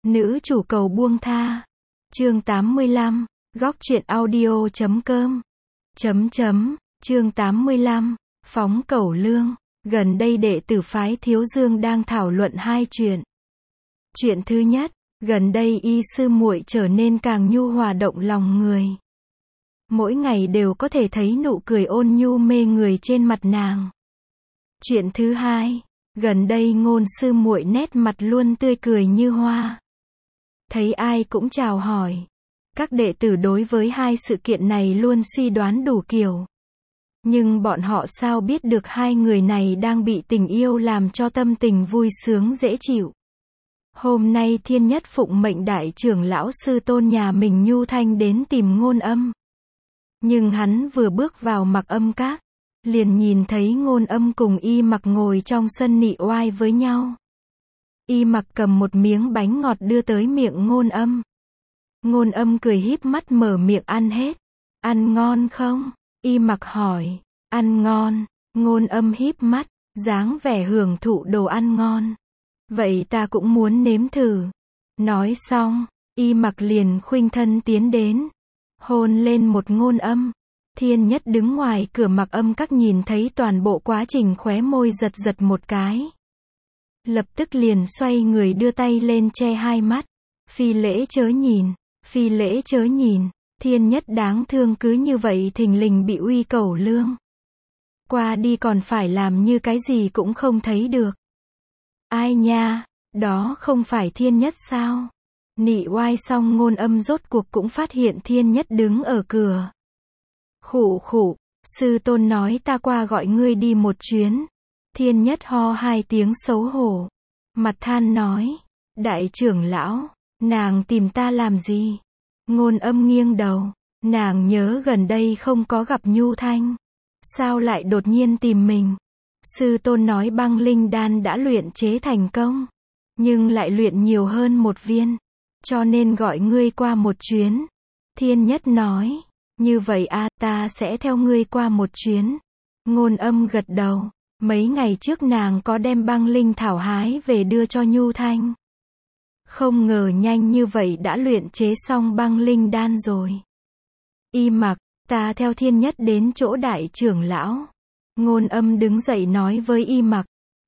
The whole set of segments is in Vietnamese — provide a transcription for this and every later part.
Nữ chủ cầu buông tha. Chương 85. Góc truyện audio.com. Chương 85. Phóng cẩu lương. Gần đây đệ tử phái Thiếu Dương đang thảo luận hai chuyện. Chuyện thứ nhất, gần đây y sư muội trở nên càng nhu hòa động lòng người. Mỗi ngày đều có thể thấy nụ cười ôn nhu mê người trên mặt nàng. Chuyện thứ hai, gần đây Ngôn sư muội nét mặt luôn tươi cười như hoa. Thấy ai cũng chào hỏi. Các đệ tử đối với hai sự kiện này luôn suy đoán đủ kiểu. Nhưng bọn họ sao biết được hai người này đang bị tình yêu làm cho tâm tình vui sướng dễ chịu. Hôm nay Thiên Nhất phụng mệnh đại trưởng lão sư tôn nhà mình Nhu Thanh đến tìm Ngôn Âm. Nhưng hắn vừa bước vào Mặc Âm các, liền nhìn thấy Ngôn Âm cùng Y Mặc ngồi trong sân nị oai với nhau. Y Mặc cầm một miếng bánh ngọt đưa tới miệng Ngôn Âm. Ngôn Âm cười híp mắt mở miệng ăn hết. Ăn ngon không? Y Mặc hỏi. Ăn ngon. Ngôn Âm híp mắt, dáng vẻ hưởng thụ đồ ăn ngon. Vậy ta cũng muốn nếm thử. Nói xong, Y Mặc liền khuynh thân tiến đến, hôn lên một Ngôn Âm. Thiên Nhất đứng ngoài cửa Mặc Âm các nhìn thấy toàn bộ quá trình, khóe môi giật giật một cái. Lập tức liền xoay người đưa tay lên che hai mắt. Phi lễ chớ nhìn, phi lễ chớ nhìn. Thiên Nhất đáng thương cứ như vậy thình lình bị uy cẩu lương. Qua đi còn phải làm như cái gì cũng không thấy được. Ai nha, đó không phải Thiên Nhất sao? Nị oai xong Ngôn Âm rốt cuộc cũng phát hiện Thiên Nhất đứng ở cửa. Khụ khụ, sư tôn nói ta qua gọi ngươi đi một chuyến. Thiên Nhất ho hai tiếng xấu hổ. Mặt than nói, đại trưởng lão, nàng tìm ta làm gì? Ngôn Âm nghiêng đầu, nàng nhớ gần đây không có gặp Nhu Thanh. Sao lại đột nhiên tìm mình? Sư tôn nói băng linh đan đã luyện chế thành công, nhưng lại luyện nhiều hơn một viên, cho nên gọi ngươi qua một chuyến. Thiên Nhất nói, như vậy a, ta sẽ theo ngươi qua một chuyến. Ngôn Âm gật đầu. Mấy ngày trước nàng có đem băng linh thảo hái về đưa cho Nhu Thanh. Không ngờ nhanh như vậy đã luyện chế xong băng linh đan rồi. Y Mặc, ta theo Thiên Nhất đến chỗ đại trưởng lão. Ngôn Âm đứng dậy nói với Y Mặc.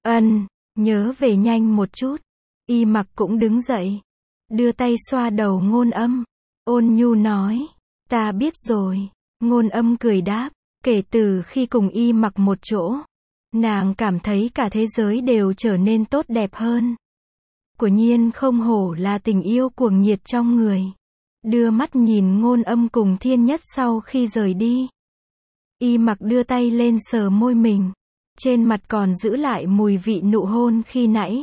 Nhớ về nhanh một chút. Y Mặc cũng đứng dậy, đưa tay xoa đầu Ngôn Âm. Ôn nhu nói, ta biết rồi. Ngôn Âm cười đáp, kể từ khi cùng Y Mặc một chỗ, nàng cảm thấy cả thế giới đều trở nên tốt đẹp hơn. Quả nhiên không hổ là tình yêu cuồng nhiệt trong người. Đưa mắt nhìn Ngôn Âm cùng Thiên Nhất sau khi rời đi. Y Mặc đưa tay lên sờ môi mình. Trên mặt còn giữ lại mùi vị nụ hôn khi nãy.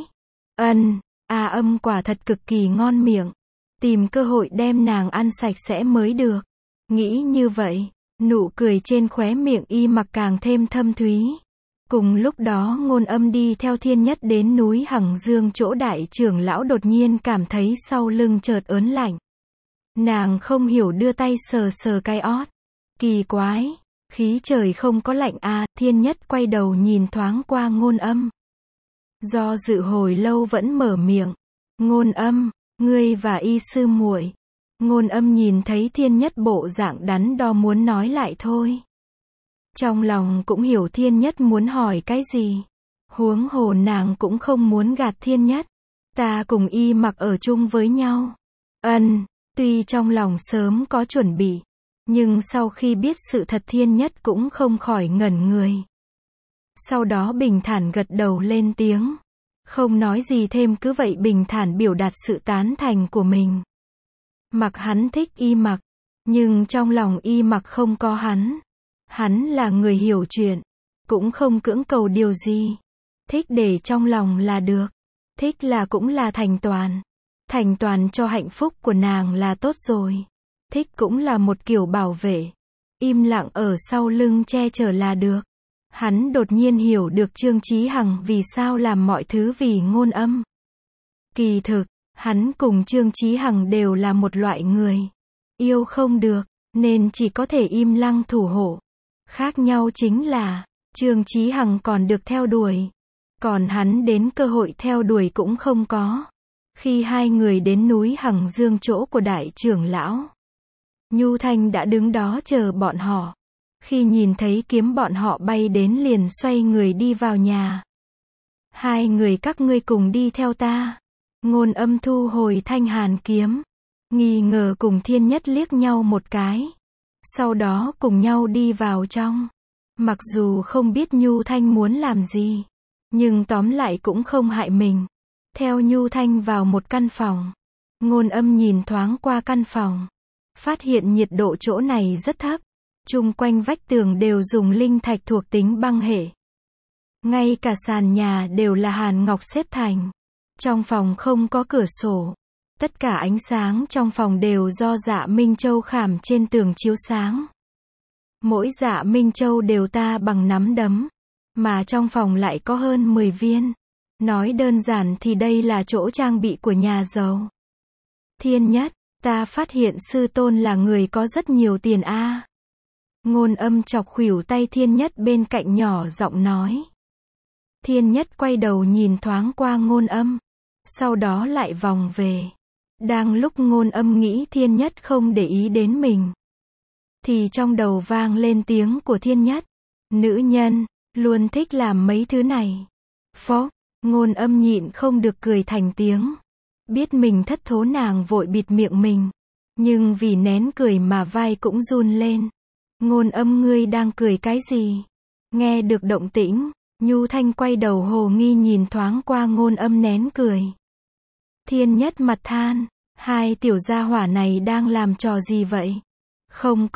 Âm quả thật cực kỳ ngon miệng. Tìm cơ hội đem nàng ăn sạch sẽ mới được. Nghĩ như vậy, nụ cười trên khóe miệng Y Mặc càng thêm thâm thúy. Cùng lúc đó Ngôn Âm đi theo Thiên Nhất đến núi Hằng Dương chỗ đại trưởng lão, đột nhiên cảm thấy sau lưng chợt ớn lạnh. Nàng không hiểu đưa tay sờ sờ cái ót. Kỳ quái, khí trời không có lạnh à? Thiên Nhất quay đầu nhìn thoáng qua Ngôn Âm. Do dự hồi lâu vẫn mở miệng. Ngôn Âm, ngươi và Y sư muội. Ngôn Âm nhìn thấy Thiên Nhất bộ dạng đắn đo muốn nói lại thôi. Trong lòng cũng hiểu Thiên Nhất muốn hỏi cái gì. Huống hồ nàng cũng không muốn gạt Thiên Nhất. Ta cùng Y Mặc ở chung với nhau. Tuy trong lòng sớm có chuẩn bị, nhưng sau khi biết sự thật Thiên Nhất cũng không khỏi ngẩn người. Sau đó bình thản gật đầu lên tiếng. Không nói gì thêm, cứ vậy bình thản biểu đạt sự tán thành của mình. Mặc hắn thích Y Mặc, nhưng trong lòng Y Mặc không có hắn. Hắn là người hiểu chuyện, cũng không cưỡng cầu điều gì. Thích để trong lòng là được. Thích là cũng là thành toàn. Thành toàn cho hạnh phúc của nàng là tốt rồi. Thích cũng là một kiểu bảo vệ. Im lặng ở sau lưng che chở là được. Hắn đột nhiên hiểu được Trương Chí Hằng vì sao làm mọi thứ vì Ngôn Âm. Kỳ thực, hắn cùng Trương Chí Hằng đều là một loại người. Yêu không được, nên chỉ có thể im lặng thủ hộ. Khác nhau chính là, Trương Chí Hằng còn được theo đuổi. Còn hắn đến cơ hội theo đuổi cũng không có. Khi hai người đến núi Hằng Dương chỗ của đại trưởng lão, Nhu Thanh đã đứng đó chờ bọn họ. Khi nhìn thấy kiếm bọn họ bay đến liền xoay người đi vào nhà. Hai người các ngươi cùng đi theo ta. Ngôn Âm thu hồi thanh hàn kiếm, nghi ngờ cùng Thiên Nhất liếc nhau một cái. Sau đó cùng nhau đi vào trong. Mặc dù không biết Nhu Thanh muốn làm gì, nhưng tóm lại cũng không hại mình. Theo Nhu Thanh vào một căn phòng. Ngôn Âm nhìn thoáng qua căn phòng, phát hiện nhiệt độ chỗ này rất thấp. Chung quanh vách tường đều dùng linh thạch thuộc tính băng hệ. Ngay cả sàn nhà đều là hàn ngọc xếp thành. Trong phòng không có cửa sổ. Tất cả ánh sáng trong phòng đều do dạ Minh Châu khảm trên tường chiếu sáng. Mỗi dạ Minh Châu đều ta bằng nắm đấm. Mà trong phòng lại có hơn 10 viên. Nói đơn giản thì đây là chỗ trang bị của nhà giàu. Thiên Nhất, ta phát hiện sư tôn là người có rất nhiều tiền a. Ngôn Âm chọc khuỷu tay Thiên Nhất bên cạnh nhỏ giọng nói. Thiên Nhất quay đầu nhìn thoáng qua Ngôn Âm, sau đó lại vòng về. Đang lúc Ngôn Âm nghĩ Thiên Nhất không để ý đến mình, thì trong đầu vang lên tiếng của Thiên Nhất. Nữ nhân, luôn thích làm mấy thứ này. Phó, Ngôn Âm nhịn không được cười thành tiếng. Biết mình thất thố nàng vội bịt miệng mình. Nhưng vì nén cười mà vai cũng run lên. Ngôn Âm ngươi đang cười cái gì? Nghe được động tĩnh, Nhu Thanh quay đầu hồ nghi nhìn thoáng qua Ngôn Âm nén cười. Thiên Nhất mặt than, hai tiểu gia hỏa này đang làm trò gì vậy? Không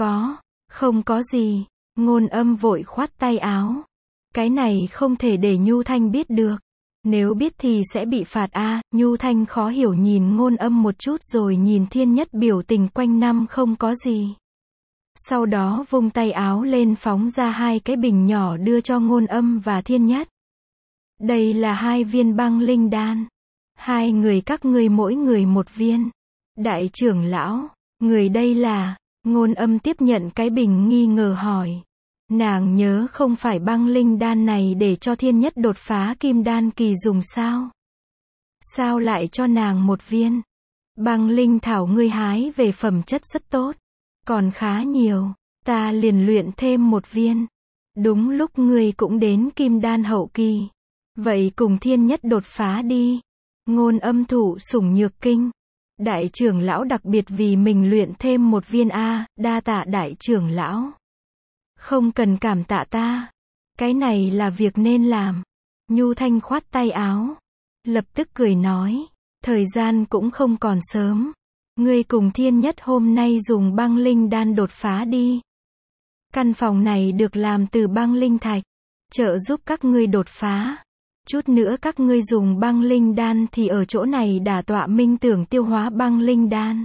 có gì. Ngôn Âm vội khoát tay áo. Cái này không thể để Nhu Thanh biết được. Nếu biết thì sẽ bị phạt a. Nhu Thanh khó hiểu nhìn Ngôn Âm một chút rồi nhìn Thiên Nhất biểu tình quanh năm không có gì. Sau đó vung tay áo lên phóng ra hai cái bình nhỏ đưa cho Ngôn Âm và Thiên Nhất. Đây là 2 viên băng linh đan. Hai người các ngươi mỗi người một viên. Đại trưởng lão, người đây là... Ngôn Âm tiếp nhận cái bình nghi ngờ hỏi. Nàng nhớ không phải băng linh đan này để cho Thiên Nhất đột phá kim đan kỳ dùng sao? Sao lại cho nàng một viên? Băng linh thảo ngươi hái về phẩm chất rất tốt. Còn khá nhiều, ta liền luyện thêm một viên. Đúng lúc ngươi cũng đến kim đan hậu kỳ. Vậy cùng Thiên Nhất đột phá đi. Ngôn Âm thụ sủng nhược kinh. Đại trưởng lão đặc biệt vì mình luyện thêm một viên a, đa tạ đại trưởng lão. Không cần cảm tạ ta. Cái này là việc nên làm. Nhu Thanh khoát tay áo. Lập tức cười nói. Thời gian cũng không còn sớm. Ngươi cùng Thiên Nhất hôm nay dùng băng linh đan đột phá đi. Căn phòng này được làm từ băng linh thạch. Trợ giúp các ngươi đột phá. Chút nữa các ngươi dùng băng linh đan thì ở chỗ này đả tọa minh tưởng tiêu hóa băng linh đan.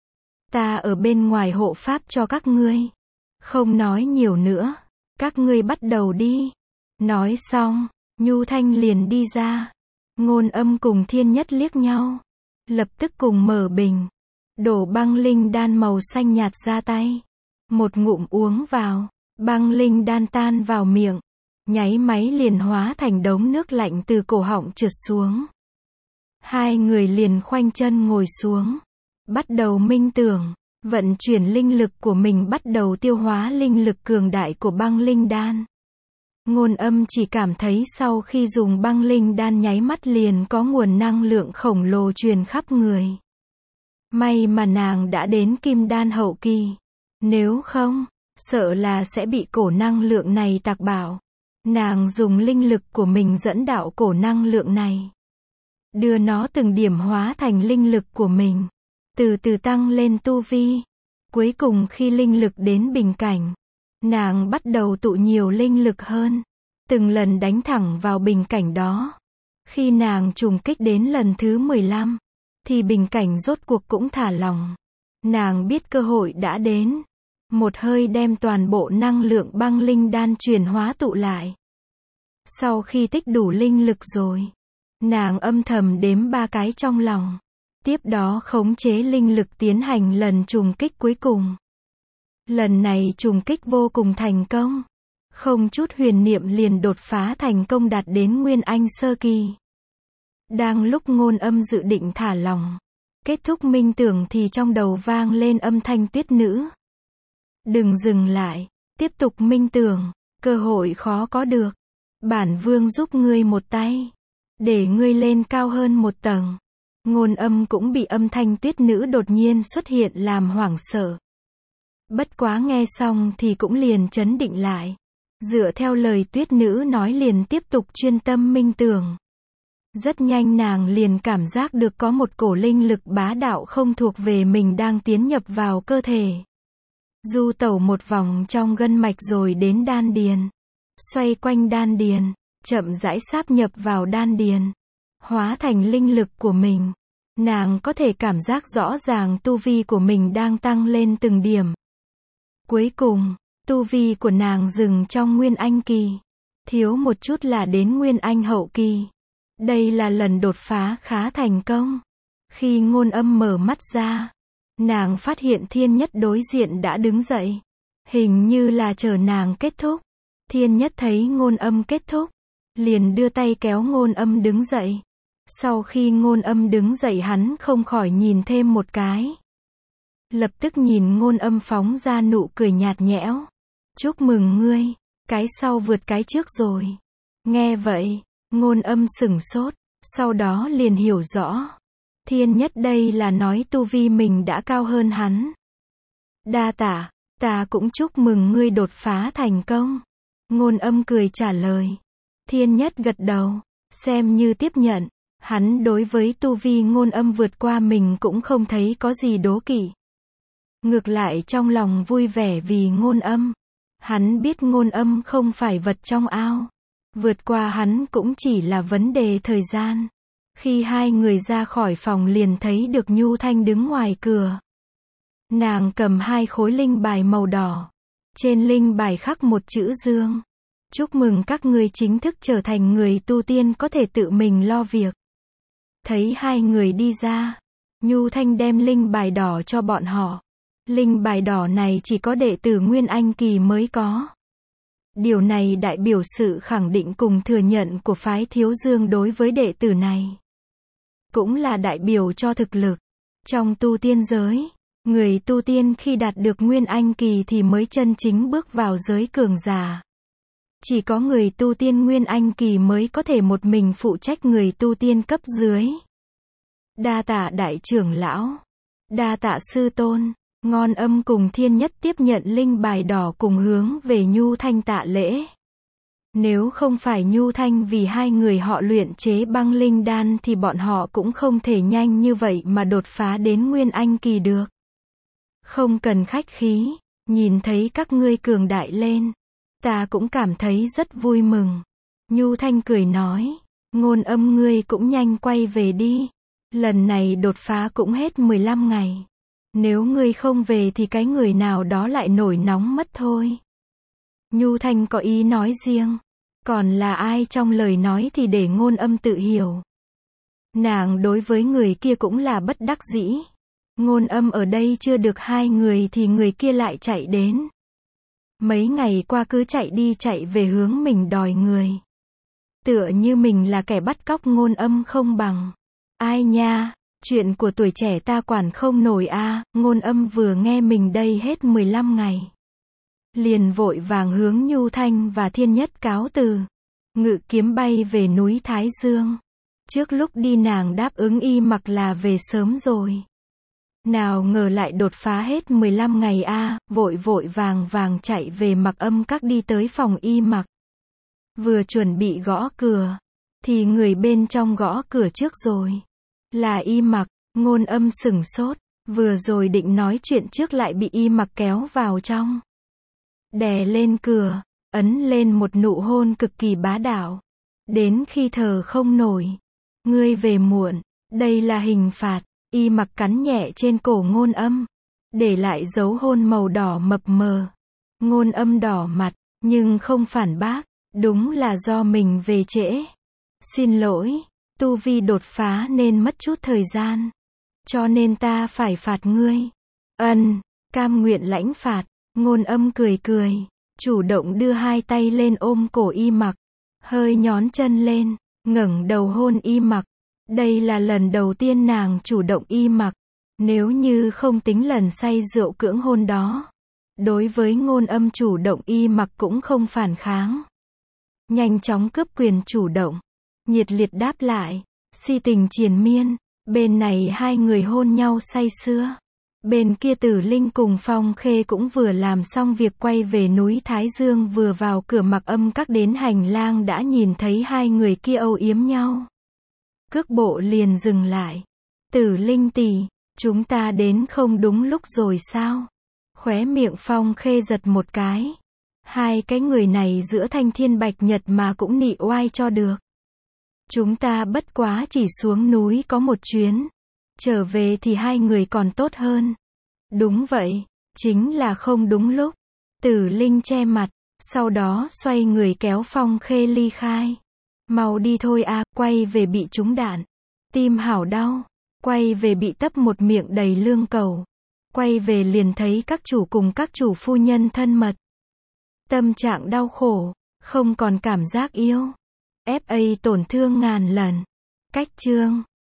Ta ở bên ngoài hộ pháp cho các ngươi. Không nói nhiều nữa. Các ngươi bắt đầu đi. Nói xong, Nhu Thanh liền đi ra. Ngôn Âm cùng Thiên Nhất liếc nhau. Lập tức cùng mở bình. Đổ băng linh đan màu xanh nhạt ra tay. Một ngụm uống vào. Băng linh đan tan vào miệng. Nháy máy liền hóa thành đống nước lạnh từ cổ họng trượt xuống. Hai người liền khoanh chân ngồi xuống. Bắt đầu minh tưởng. Vận chuyển linh lực của mình bắt đầu tiêu hóa linh lực cường đại của băng linh đan. Ngôn Âm chỉ cảm thấy sau khi dùng băng linh đan nháy mắt liền có nguồn năng lượng khổng lồ truyền khắp người. May mà nàng đã đến kim đan hậu kỳ. Nếu không, sợ là sẽ bị cổ năng lượng này tạc bảo. Nàng dùng linh lực của mình dẫn đạo cổ năng lượng này. Đưa nó từng điểm hóa thành linh lực của mình. Từ từ tăng lên tu vi. Cuối cùng khi linh lực đến bình cảnh, nàng bắt đầu tụ nhiều linh lực hơn. Từng lần đánh thẳng vào bình cảnh đó. Khi nàng trùng kích đến lần thứ 15, thì bình cảnh rốt cuộc cũng thả lỏng. Nàng biết cơ hội đã đến. Một hơi đem toàn bộ năng lượng băng linh đan chuyển hóa tụ lại. Sau khi tích đủ linh lực rồi, nàng âm thầm đếm 3 cái trong lòng. Tiếp đó khống chế linh lực tiến hành lần trùng kích cuối cùng. Lần này trùng kích vô cùng thành công. Không chút huyền niệm liền đột phá thành công đạt đến Nguyên Anh sơ kỳ. Đang lúc Ngôn Âm dự định thả lỏng, kết thúc minh tưởng thì trong đầu vang lên âm thanh Tuyết Nữ. Đừng dừng lại, tiếp tục minh tưởng, cơ hội khó có được. Bản vương giúp ngươi một tay, để ngươi lên cao hơn một tầng. Ngôn Âm cũng bị âm thanh Tuyết Nữ đột nhiên xuất hiện làm hoảng sợ. Bất quá nghe xong thì cũng liền trấn định lại. Dựa theo lời Tuyết Nữ nói liền tiếp tục chuyên tâm minh tưởng. Rất nhanh nàng liền cảm giác được có một cổ linh lực bá đạo không thuộc về mình đang tiến nhập vào cơ thể. Du tẩu một vòng trong gân mạch rồi đến đan điền. Xoay quanh đan điền, chậm rãi sáp nhập vào đan điền. Hóa thành linh lực của mình. Nàng có thể cảm giác rõ ràng tu vi của mình đang tăng lên từng điểm. Cuối cùng, tu vi của nàng dừng trong Nguyên Anh kỳ. Thiếu một chút là đến Nguyên Anh hậu kỳ. Đây là lần đột phá khá thành công. Khi Ngôn Âm mở mắt ra, nàng phát hiện Thiên Nhất đối diện đã đứng dậy. Hình như là chờ nàng kết thúc. Thiên Nhất thấy Ngôn Âm kết thúc, liền đưa tay kéo Ngôn Âm đứng dậy. Sau khi Ngôn Âm đứng dậy hắn không khỏi nhìn thêm một cái. Lập tức nhìn Ngôn Âm phóng ra nụ cười nhạt nhẽo. Chúc mừng ngươi, cái sau vượt cái trước rồi. Nghe vậy, Ngôn Âm sửng sốt, sau đó liền hiểu rõ. Thiên Nhất đây là nói tu vi mình đã cao hơn hắn. Đa tạ, ta cũng chúc mừng ngươi đột phá thành công. Ngôn Âm cười trả lời. Thiên Nhất gật đầu, xem như tiếp nhận. Hắn đối với tu vi Ngôn Âm vượt qua mình cũng không thấy có gì đố kỵ. Ngược lại trong lòng vui vẻ vì Ngôn Âm. Hắn biết Ngôn Âm không phải vật trong ao. Vượt qua hắn cũng chỉ là vấn đề thời gian. Khi hai người ra khỏi phòng liền thấy được Nhu Thanh đứng ngoài cửa. Nàng cầm 2 khối linh bài màu đỏ. Trên linh bài khắc một chữ Dương. Chúc mừng các ngươi chính thức trở thành người tu tiên có thể tự mình lo việc. Thấy hai người đi ra, Nhu Thanh đem linh bài đỏ cho bọn họ. Linh bài đỏ này chỉ có đệ tử Nguyên Anh kỳ mới có. Điều này đại biểu sự khẳng định cùng thừa nhận của phái Thiếu Dương đối với đệ tử này. Cũng là đại biểu cho thực lực. Trong tu tiên giới, người tu tiên khi đạt được Nguyên Anh kỳ thì mới chân chính bước vào giới cường giả. Chỉ có người tu tiên Nguyên Anh kỳ mới có thể một mình phụ trách người tu tiên cấp dưới. Đa tạ đại trưởng lão. Đa tạ sư tôn. Ngôn Âm cùng Thiên Nhất tiếp nhận linh bài đỏ cùng hướng về Nhu Thanh tạ lễ. Nếu không phải Nhu Thanh vì hai người họ luyện chế băng linh đan thì bọn họ cũng không thể nhanh như vậy mà đột phá đến Nguyên Anh kỳ được. Không cần khách khí, nhìn thấy các ngươi cường đại lên, ta cũng cảm thấy rất vui mừng. Nhu Thanh cười nói, Ngôn Âm ngươi cũng nhanh quay về đi. Lần này đột phá cũng hết 15 ngày. Nếu ngươi không về thì cái người nào đó lại nổi nóng mất thôi. Nhu Thanh có ý nói riêng. Còn là ai trong lời nói thì để Ngôn Âm tự hiểu. Nàng đối với người kia cũng là bất đắc dĩ. Ngôn Âm ở đây chưa được 2 người thì người kia lại chạy đến. Mấy ngày qua cứ chạy đi chạy về hướng mình đòi người. Tựa như mình là kẻ bắt cóc Ngôn Âm không bằng. Ai nha, chuyện của tuổi trẻ ta quản không nổi a. Ngôn Âm vừa nghe mình đây hết 15 ngày. Liền vội vàng hướng Nhu Thanh và Thiên Nhất cáo từ. Ngự kiếm bay về núi Thái Dương. Trước lúc đi nàng đáp ứng Y Mặc là về sớm rồi. Nào ngờ lại đột phá hết 15 ngày a, vội vội vàng vàng chạy về Mặc Âm Các đi tới phòng Y Mặc. Vừa chuẩn bị gõ cửa, thì người bên trong gõ cửa trước rồi. Là Y Mặc. Ngôn Âm sửng sốt, vừa rồi định nói chuyện trước lại bị Y Mặc kéo vào trong. Đè lên cửa, ấn lên một nụ hôn cực kỳ bá đạo. Đến khi thở không nổi. Ngươi về muộn, đây là hình phạt. Y Mặc cắn nhẹ trên cổ Ngôn Âm, để lại dấu hôn màu đỏ mập mờ. Ngôn Âm đỏ mặt, nhưng không phản bác, đúng là do mình về trễ. Xin lỗi, tu vi đột phá nên mất chút thời gian. Cho nên ta phải phạt ngươi. Cam nguyện lãnh phạt. Ngôn Âm cười cười, chủ động đưa 2 tay lên ôm cổ Y Mặc, hơi nhón chân lên, ngẩng đầu hôn Y Mặc. Đây là lần đầu tiên nàng chủ động y mặc. Nếu như không tính lần say rượu cưỡng hôn đó. Đối với Ngôn Âm chủ động y mặc cũng không phản kháng. Nhanh chóng cướp quyền chủ động. Nhiệt liệt đáp lại. Si tình triền miên. Bên này hai người hôn nhau say sưa. Bên kia Tử Linh cùng Phong Khê cũng vừa làm xong việc quay về núi Thái Dương, vừa vào cửa Mặc Âm Các đến hành lang đã nhìn thấy hai người kia âu yếm nhau. Cước bộ liền dừng lại. Tử Linh tỷ, chúng ta đến không đúng lúc rồi sao? Khóe miệng Phong Khê giật một cái. Hai cái người này giữa thanh thiên bạch nhật mà cũng nị oai cho được. Chúng ta bất quá chỉ xuống núi có một chuyến. Trở về thì hai người còn tốt hơn. Đúng vậy, chính là không đúng lúc. Tử Linh che mặt, sau đó xoay người kéo Phong Khê ly khai. Mau đi thôi à, quay về bị trúng đạn. Tim hảo đau, quay về bị tấp một miệng đầy lương cầu. Quay về liền thấy các chủ cùng các chủ phu nhân thân mật. Tâm trạng đau khổ, không còn cảm giác yêu. FA tổn thương ngàn lần. Cách chương